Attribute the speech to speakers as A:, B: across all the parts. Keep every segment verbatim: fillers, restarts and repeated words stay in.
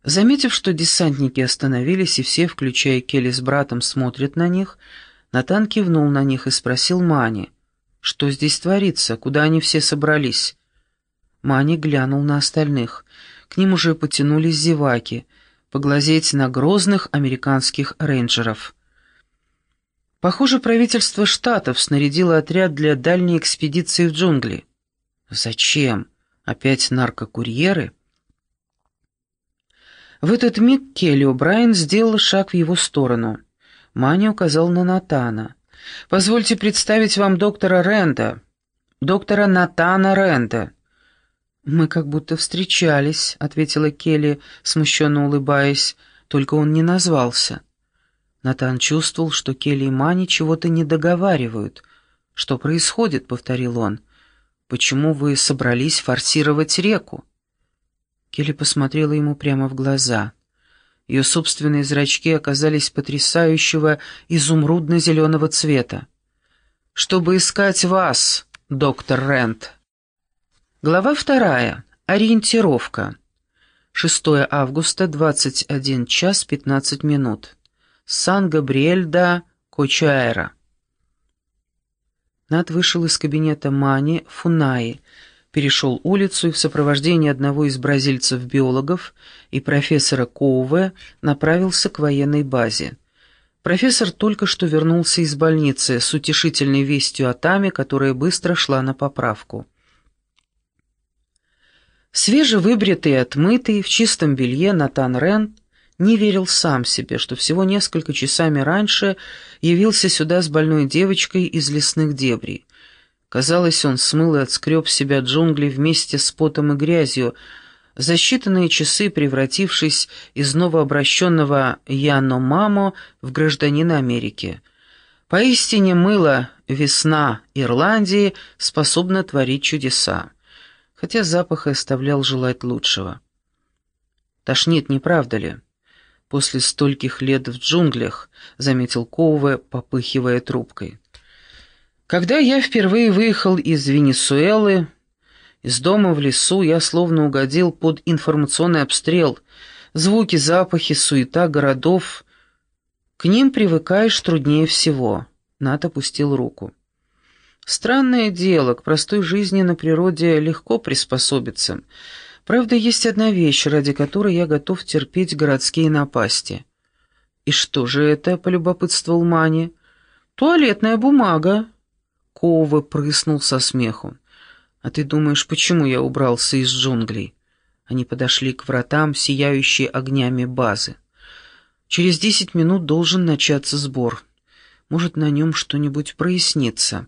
A: Заметив, что десантники остановились и все, включая Келли с братом, смотрят на них, Натан кивнул на них и спросил Мани, что здесь творится, куда они все собрались. Мани глянул на остальных. К ним уже потянулись зеваки, поглазеть на грозных американских рейнджеров. Похоже, правительство штатов снарядило отряд для дальней экспедиции в джунгли. Зачем? Опять наркокурьеры? В этот миг Келли О'Брайен сделал шаг в его сторону. Мани указал на Натана. «Позвольте представить вам доктора Рэнда, доктора Натана Рэнда». «Мы как будто встречались», — ответила Келли, смущенно улыбаясь, только он не назвался. Натан чувствовал, что Келли и Мани чего-то не договаривают. «Что происходит?» — повторил он. «Почему вы собрались форсировать реку?» Келли посмотрела ему прямо в глаза. Ее собственные зрачки оказались потрясающего изумрудно-зеленого цвета. «Чтобы искать вас, доктор Рэнд». Глава вторая. Ориентировка. шестое августа, двадцать один час пятнадцать минут. Сан-Габриэль-да-Кочуэра. Нат вышел из кабинета Мани Фунаи, перешел улицу и в сопровождении одного из бразильцев-биологов и профессора Коуве направился к военной базе. Профессор только что вернулся из больницы с утешительной вестью о Таме, которая быстро шла на поправку. Свежевыбритый и отмытый, в чистом белье Натан Рэнд не верил сам себе, что всего несколько часами раньше явился сюда с больной девочкой из лесных дебрей. Казалось, он смыл и отскреб с себя джунгли вместе с потом и грязью, за считанные часы превратившись из новообращенного Яномамо в гражданина Америки. Поистине мыло «Весна Ирландии» способна творить чудеса, хотя запах и оставлял желать лучшего. «Тошнит, не правда ли?» «После стольких лет в джунглях», — заметил Коуве, попыхивая трубкой. «Когда я впервые выехал из Венесуэлы, из дома в лесу, я словно угодил под информационный обстрел. Звуки, запахи, суета городов. К ним привыкаешь труднее всего». Нат опустил руку. «Странное дело, к простой жизни на природе легко приспособиться. Правда, есть одна вещь, ради которой я готов терпеть городские напасти». «И что же это?» — полюбопытствовал Мани. «Туалетная бумага». Коуве прыснул со смеху. «А ты думаешь, почему я убрался из джунглей?» Они подошли к вратам, сияющие огнями базы. «Через десять минут должен начаться сбор. Может, на нем что-нибудь прояснится».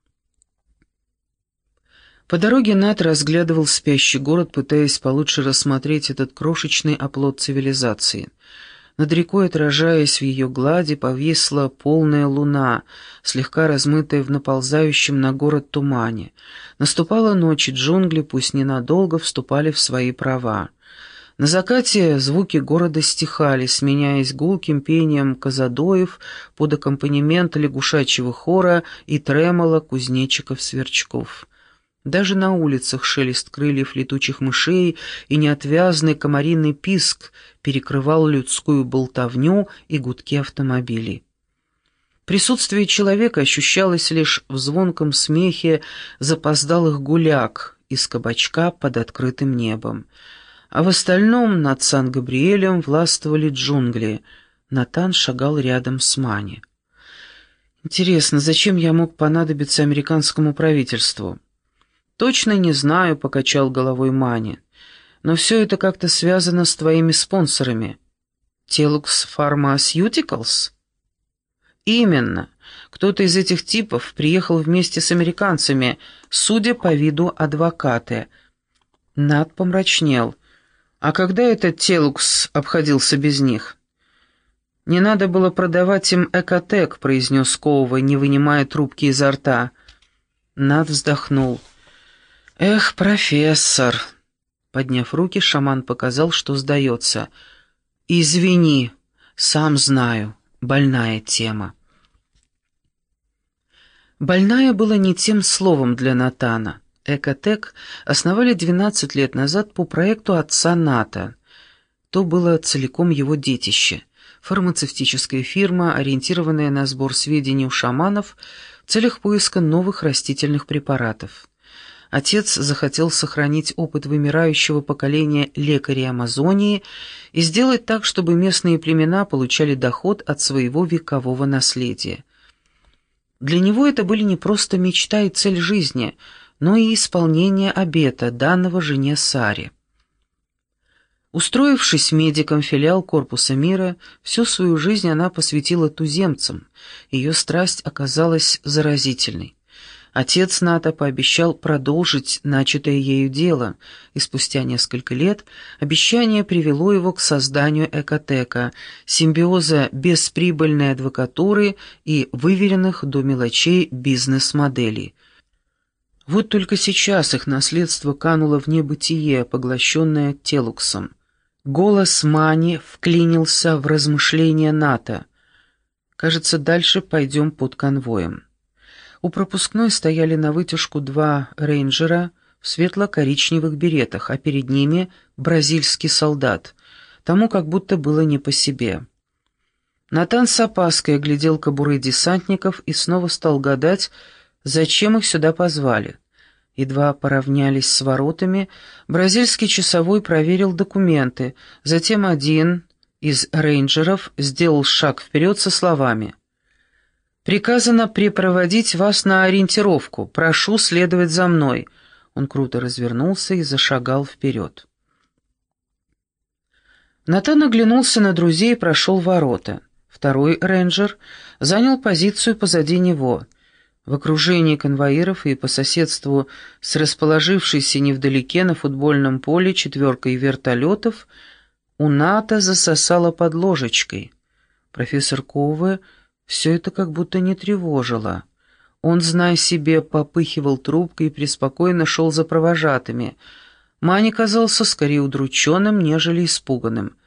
A: По дороге Нат разглядывал спящий город, пытаясь получше рассмотреть этот крошечный оплот цивилизации. Над рекой, отражаясь в ее глади, повисла полная луна, слегка размытая в наползающем на город тумане. Наступала ночь, и джунгли, пусть ненадолго, вступали в свои права. На закате звуки города стихали, сменяясь гулким пением казадоев под аккомпанемент лягушачьего хора и тремоло кузнечиков-сверчков. Даже на улицах шелест крыльев летучих мышей и неотвязный комариный писк перекрывал людскую болтовню и гудки автомобилей. Присутствие человека ощущалось лишь в звонком смехе запоздалых гуляк из кабачка под открытым небом. А в остальном над Сан-Габриэлем властвовали джунгли. Натан шагал рядом с Мани. «Интересно, зачем я мог понадобиться американскому правительству?» «Точно не знаю», — покачал головой Мани. «Но все это как-то связано с твоими спонсорами». «Телукс Pharmaceuticals?» «Именно. Кто-то из этих типов приехал вместе с американцами, судя по виду адвокаты». Нат помрачнел. «А когда этот Телукс обходился без них?» «Не надо было продавать им Экотек», — произнес Коува, не вынимая трубки изо рта. Нат вздохнул. «Эх, профессор!» Подняв руки, шаман показал, что сдается. «Извини, сам знаю, больная тема». «Больная» было не тем словом для Натана. Экотек основали двенадцать лет назад по проекту отца Ната. То было целиком его детище. Фармацевтическая фирма, ориентированная на сбор сведений у шаманов в целях поиска новых растительных препаратов. Отец захотел сохранить опыт вымирающего поколения лекарей Амазонии и сделать так, чтобы местные племена получали доход от своего векового наследия. Для него это были не просто мечта и цель жизни, но и исполнение обета, данного жене Саре. Устроившись медиком в филиал Корпуса мира, всю свою жизнь она посвятила туземцам. Ее страсть оказалась заразительной. Отец Ната пообещал продолжить начатое ею дело, и спустя несколько лет обещание привело его к созданию экотека, симбиоза бесприбыльной адвокатуры и выверенных до мелочей бизнес-моделей. Вот только сейчас их наследство кануло в небытие, поглощенное Телуксом. Голос Мани вклинился в размышления Ната. «Кажется, дальше пойдем под конвоем». У пропускной стояли на вытяжку два рейнджера в светло-коричневых беретах, а перед ними бразильский солдат. Тому как будто было не по себе. Натан с опаской оглядел кобуры десантников и снова стал гадать, зачем их сюда позвали. Едва поравнялись с воротами, бразильский часовой проверил документы, затем один из рейнджеров сделал шаг вперед со словами: «Приказано припроводить вас на ориентировку. Прошу следовать за мной». Он круто развернулся и зашагал вперед. Натан оглянулся на друзей и прошел ворота. Второй рейнджер занял позицию позади него. В окружении конвоиров и по соседству с расположившейся невдалеке на футбольном поле четверкой вертолетов у Ната засосало под ложечкой. Профессор Ковы все это как будто не тревожило. Он, зная себе, попыхивал трубкой и преспокойно шел за провожатыми. Мани казался скорее удрученным, нежели испуганным.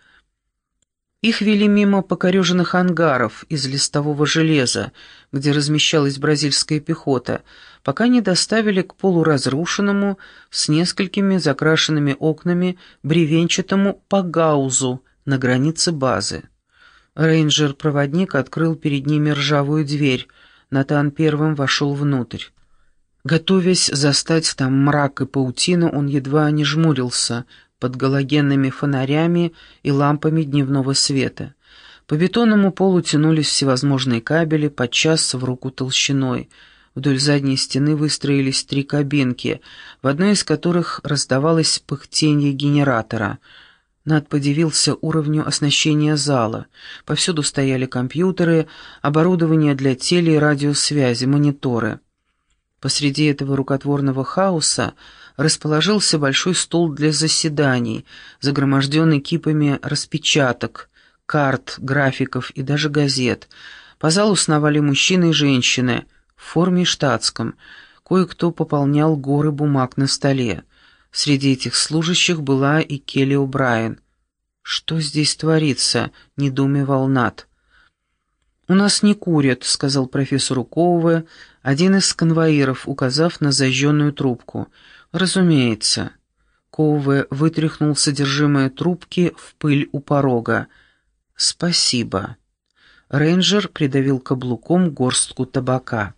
A: Их вели мимо покореженных ангаров из листового железа, где размещалась бразильская пехота, пока не доставили к полуразрушенному, с несколькими закрашенными окнами, бревенчатому пагаузу на границе базы. Рейнджер-проводник открыл перед ними ржавую дверь. Натан первым вошел внутрь. Готовясь застать там мрак и паутину, он едва не жмурился под галогенными фонарями и лампами дневного света. По бетонному полу тянулись всевозможные кабели, подчас в руку толщиной. Вдоль задней стены выстроились три кабинки, в одной из которых раздавалось пыхтенье генератора. Над подивился уровню оснащения зала. Повсюду стояли компьютеры, оборудование для теле- и радиосвязи, мониторы. Посреди этого рукотворного хаоса расположился большой стол для заседаний, загроможденный кипами распечаток, карт, графиков и даже газет. По залу сновали мужчины и женщины в форме и штатском. Кое-кто пополнял горы бумаг на столе. Среди этих служащих была и Келли О'Брайен. «Что здесь творится?» — недоумевал Нат. «У нас не курят», — сказал профессору Коуве один из конвоиров, указав на зажженную трубку. «Разумеется». Коуве вытряхнул содержимое трубки в пыль у порога. «Спасибо». Рейнджер придавил каблуком горстку табака.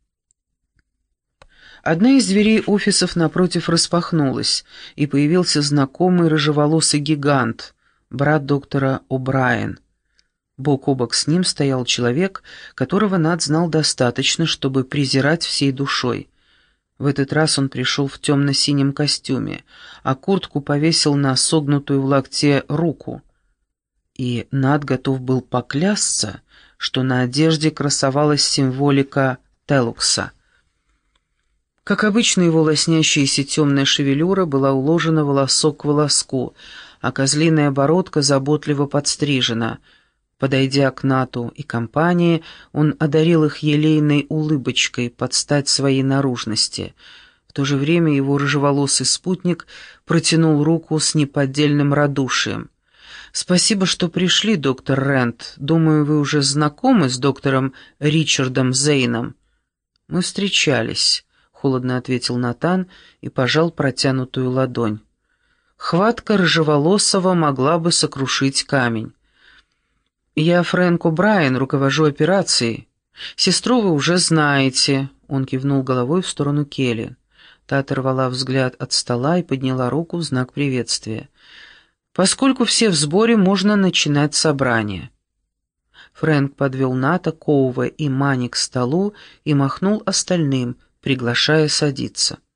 A: Одна из дверей офисов напротив распахнулась, и появился знакомый рыжеволосый гигант, брат доктора О'Брайен. Бок о бок с ним стоял человек, которого Нат знал достаточно, чтобы презирать всей душой. В этот раз он пришел в темно-синем костюме, а куртку повесил на согнутую в локте руку. И Нат готов был поклясться, что на одежде красовалась символика Телукса. Как обычно, его лоснящаяся темная шевелюра была уложена волосок к волоску, а козлиная бородка заботливо подстрижена. Подойдя к Нату и компании, он одарил их елейной улыбочкой под стать своей наружности. В то же время его рыжеволосый спутник протянул руку с неподдельным радушием. «Спасибо, что пришли, доктор Рент. Думаю, вы уже знакомы с доктором Ричардом Зейном?» «Мы встречались», — холодно ответил Натан и пожал протянутую ладонь. Хватка рыжеволосого могла бы сокрушить камень. «Я Фрэнк О'Брайен, руковожу операцией. Сестру вы уже знаете», — он кивнул головой в сторону Келли. Та оторвала взгляд от стола и подняла руку в знак приветствия. «Поскольку все в сборе, можно начинать собрание». Фрэнк подвел Ната, Коува и Мани к столу и махнул остальным, приглашая садиться.